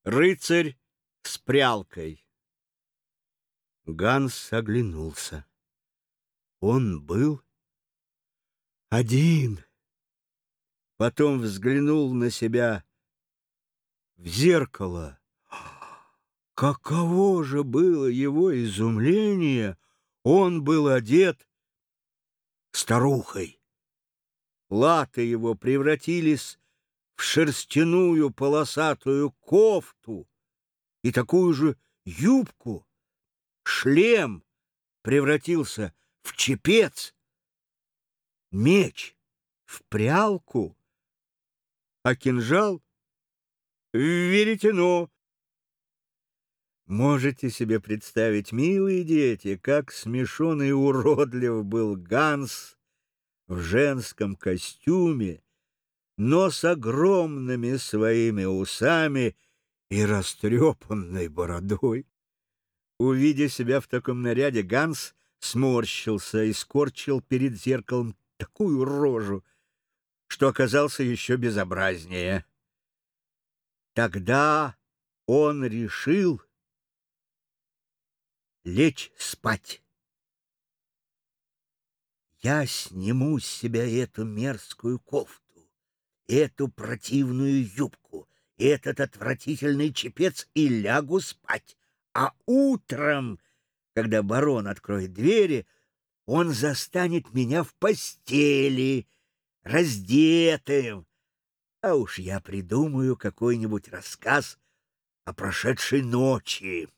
Рыцарь с прялкой. Ганс оглянулся. Он был один. Потом взглянул на себя в зеркало. Каково же было его изумление! Он был одет старухой. Латы его превратились в шерстяную полосатую кофту и такую же юбку. Шлем превратился в чепец, меч в прялку, а кинжал в веретено. Можете себе представить, милые дети, как смешон и уродлив был Ганс в женском костюме, но с огромными своими усами и растрепанной бородой. Увидя себя в таком наряде, Ганс сморщился и скорчил перед зеркалом такую рожу, что оказался еще безобразнее. Тогда он решил лечь спать. Я сниму с себя эту мерзкую кофту, эту противную юбку, этот отвратительный чепец и лягу спать. А утром, когда барон откроет двери, он застанет меня в постели, раздетым. А уж я придумаю какой-нибудь рассказ о прошедшей ночи.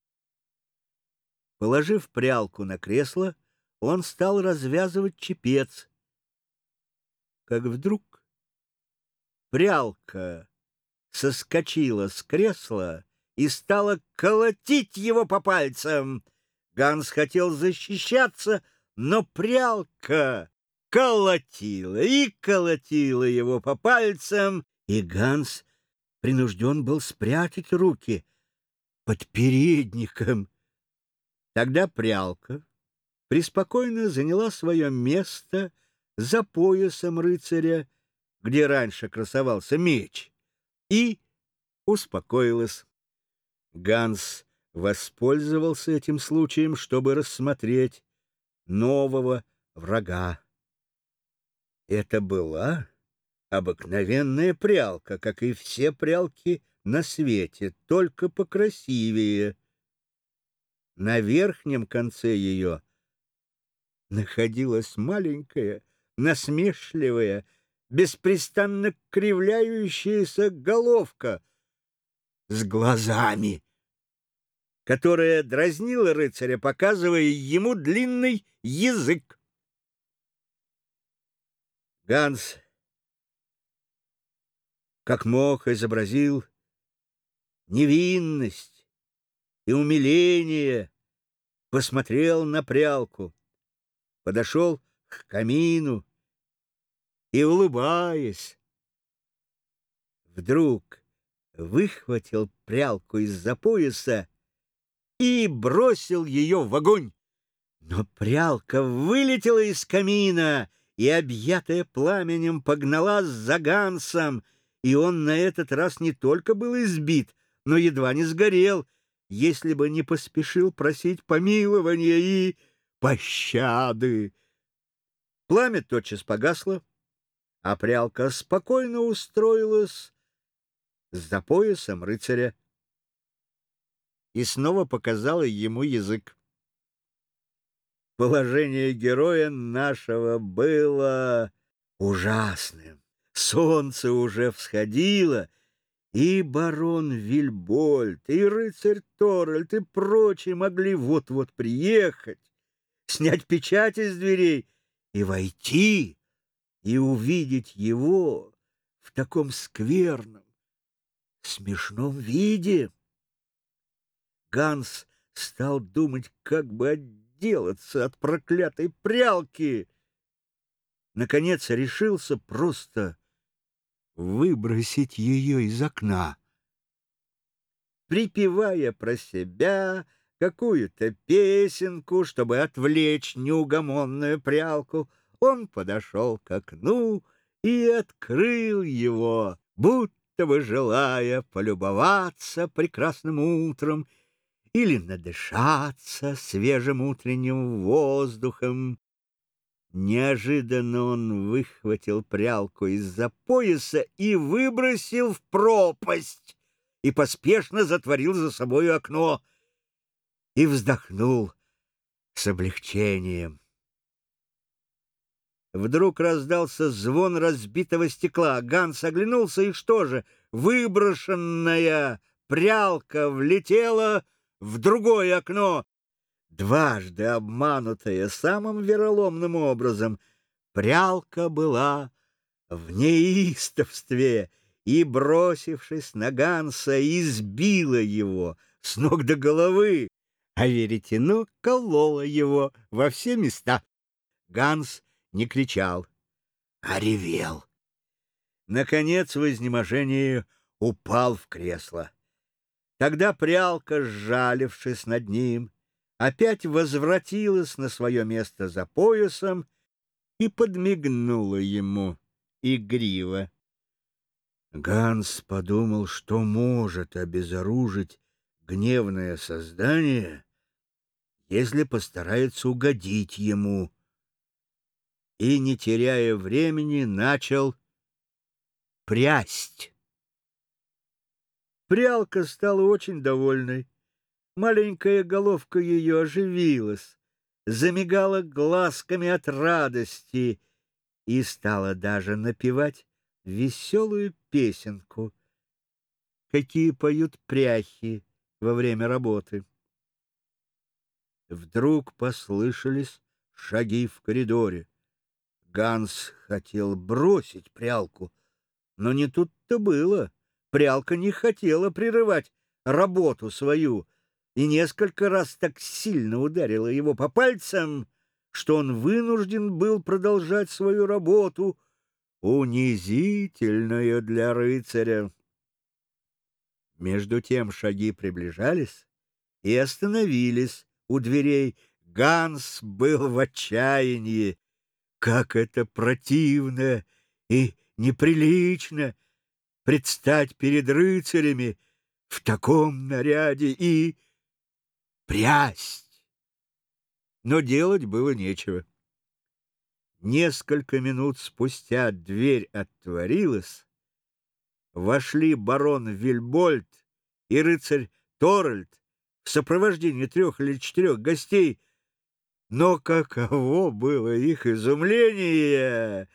Положив прялку на кресло, он стал развязывать чепец. Как вдруг прялка соскочила с кресла и стала колотить его по пальцам. Ганс хотел защищаться, но прялка колотила и колотила его по пальцам, и Ганс принужден был спрятать руки под передником. Тогда прялка преспокойно заняла свое место за поясом рыцаря, где раньше красовался меч, и успокоилась. Ганс воспользовался этим случаем, чтобы рассмотреть нового врага. Это была обыкновенная прялка, как и все прялки на свете, только покрасивее. На верхнем конце ее находилась маленькая, насмешливая, беспрестанно кривляющаяся головка с глазами, которая дразнила рыцаря, показывая ему длинный язык. Ганс, как мог, изобразил невинность и умиление, посмотрел на прялку, подошел к камину и, улыбаясь, вдруг выхватил прялку из-за пояса и бросил ее в огонь. Но прялка вылетела из камина и, объятая пламенем, погналась за Гансом, и он на этот раз не только был избит, но едва не сгорел, если бы не поспешил просить помилования и пощады. Пламя тотчас погасло, а прялка спокойно устроилась за поясом рыцаря и снова показала ему язык. Положение героя нашего было ужасным. Солнце уже всходило, и барон Вильбольд, и рыцарь Торальд, и прочие могли вот-вот приехать, снять печать из дверей и войти, и увидеть его в таком скверном, смешном виде. Ганс стал думать, как бы отделаться от проклятой прялки. Наконец решился просто выбросить ее из окна. Припевая про себя какую-то песенку, чтобы отвлечь неугомонную прялку, он подошел к окну и открыл его, будто будто бы желая полюбоваться прекрасным утром или надышаться свежим утренним воздухом. Неожиданно он выхватил прялку из-за пояса и выбросил в пропасть, и поспешно затворил за собою окно, и вздохнул с облегчением. Вдруг раздался звон разбитого стекла. Ганс оглянулся, и что же? Выброшенная прялка влетела в другое окно. Дважды обманутая самым вероломным образом, прялка была в неистовстве и, бросившись на Ганса, избила его с ног до головы, а веретено кололо его во все места. Ганс не кричал, а ревел. Наконец, в изнеможении упал в кресло. Тогда прялка, сжалившись над ним, опять возвратилась на свое место за поясом и подмигнула ему игриво. Ганс подумал, что может обезоружить гневное создание, если постарается угодить ему, и, не теряя времени, начал прясть. Прялка стала очень довольной. Маленькая головка ее оживилась, замигала глазками от радости и стала даже напевать веселую песенку, какие поют пряхи во время работы. Вдруг послышались шаги в коридоре. Ганс хотел бросить прялку, но не тут-то было. Прялка не хотела прерывать работу свою и несколько раз так сильно ударила его по пальцам, что он вынужден был продолжать свою работу, унизительную для рыцаря. Между тем шаги приближались и остановились у дверей. Ганс был в отчаянии. Как это противно и неприлично предстать перед рыцарями в таком наряде и прясть! Но делать было нечего. Несколько минут спустя дверь отворилась, вошли барон Вильбольд и рыцарь Торальд в сопровождении 3 или 4 гостей. Но каково было их изумление,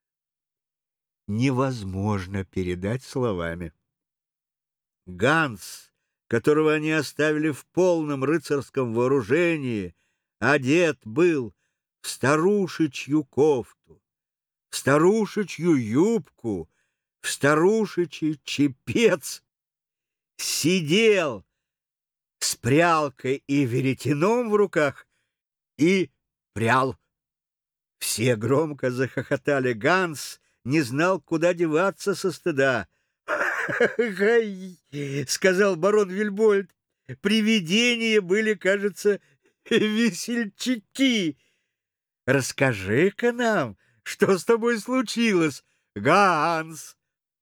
невозможно передать словами. Ганс, которого они оставили в полном рыцарском вооружении, одет был в старушечью кофту, в старушечью юбку, в старушечий чепец, сидел с прялкой и веретеном в руках и прял. Все громко захохотали. Ганс не знал, куда деваться со стыда. «Ай!» — сказал барон Вильбольд. «Привидения были, кажется, весельчаки. Расскажи-ка нам, что с тобой случилось, Ганс?»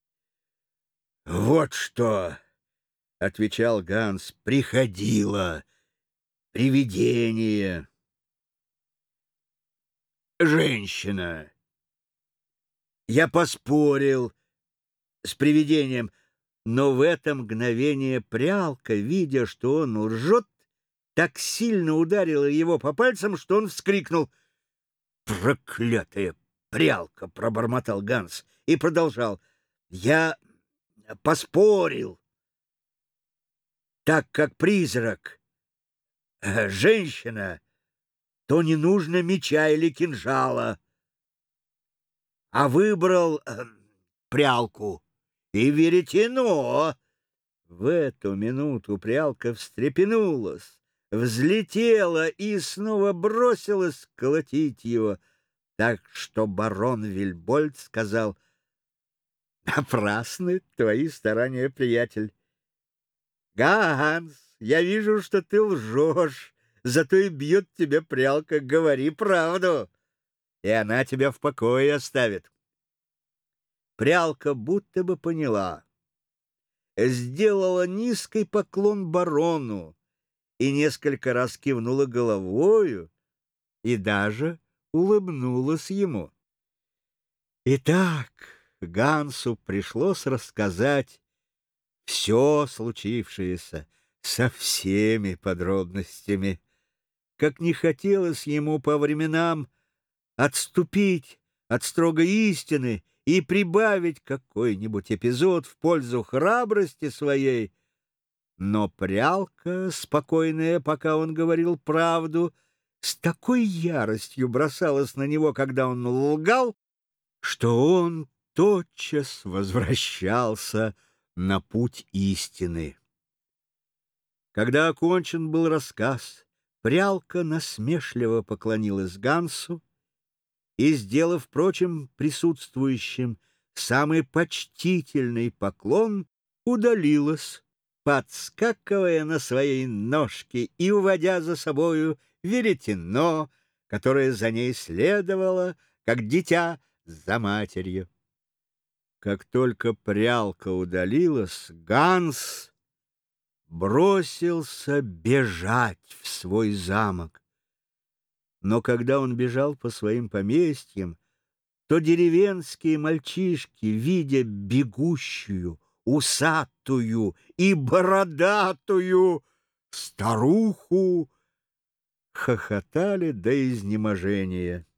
«Вот что!» — отвечал Ганс. «Приходило привидение. Женщина. Я поспорил с привидением, но в это мгновение прялка, видя, что он лжет, так сильно ударила его по пальцам, что он вскрикнул. «Проклятая прялка!» — пробормотал Ганс и продолжал. «Я поспорил, так как призрак женщина, то не нужно меча или кинжала, а выбрал прялку и веретено». В эту минуту прялка встрепенулась, взлетела и снова бросилась колотить его, так что барон Вильбольд сказал: «Напрасны твои старания, приятель. Ганс, я вижу, что ты лжешь, зато и бьет тебя прялка. Говори правду, и она тебя в покое оставит». Прялка будто бы поняла, сделала низкий поклон барону и несколько раз кивнула головою и даже улыбнулась ему. Итак, Гансу пришлось рассказать все случившееся со всеми подробностями. Как не хотелось ему по временам отступить от строгой истины и прибавить какой-нибудь эпизод в пользу храбрости своей, но прялка, спокойная, пока он говорил правду, с такой яростью бросалась на него, когда он лгал, что он тотчас возвращался на путь истины. Когда окончен был рассказ, прялка насмешливо поклонилась Гансу и, сделав, впрочем, присутствующим самый почтительный поклон, удалилась, подскакивая на своей ножке и уводя за собою веретено, которое за ней следовало, как дитя за матерью. Как только прялка удалилась, Ганс бросился бежать в свой замок. Но когда он бежал по своим поместьям, то деревенские мальчишки, видя бегущую, усатую и бородатую старуху, хохотали до изнеможения.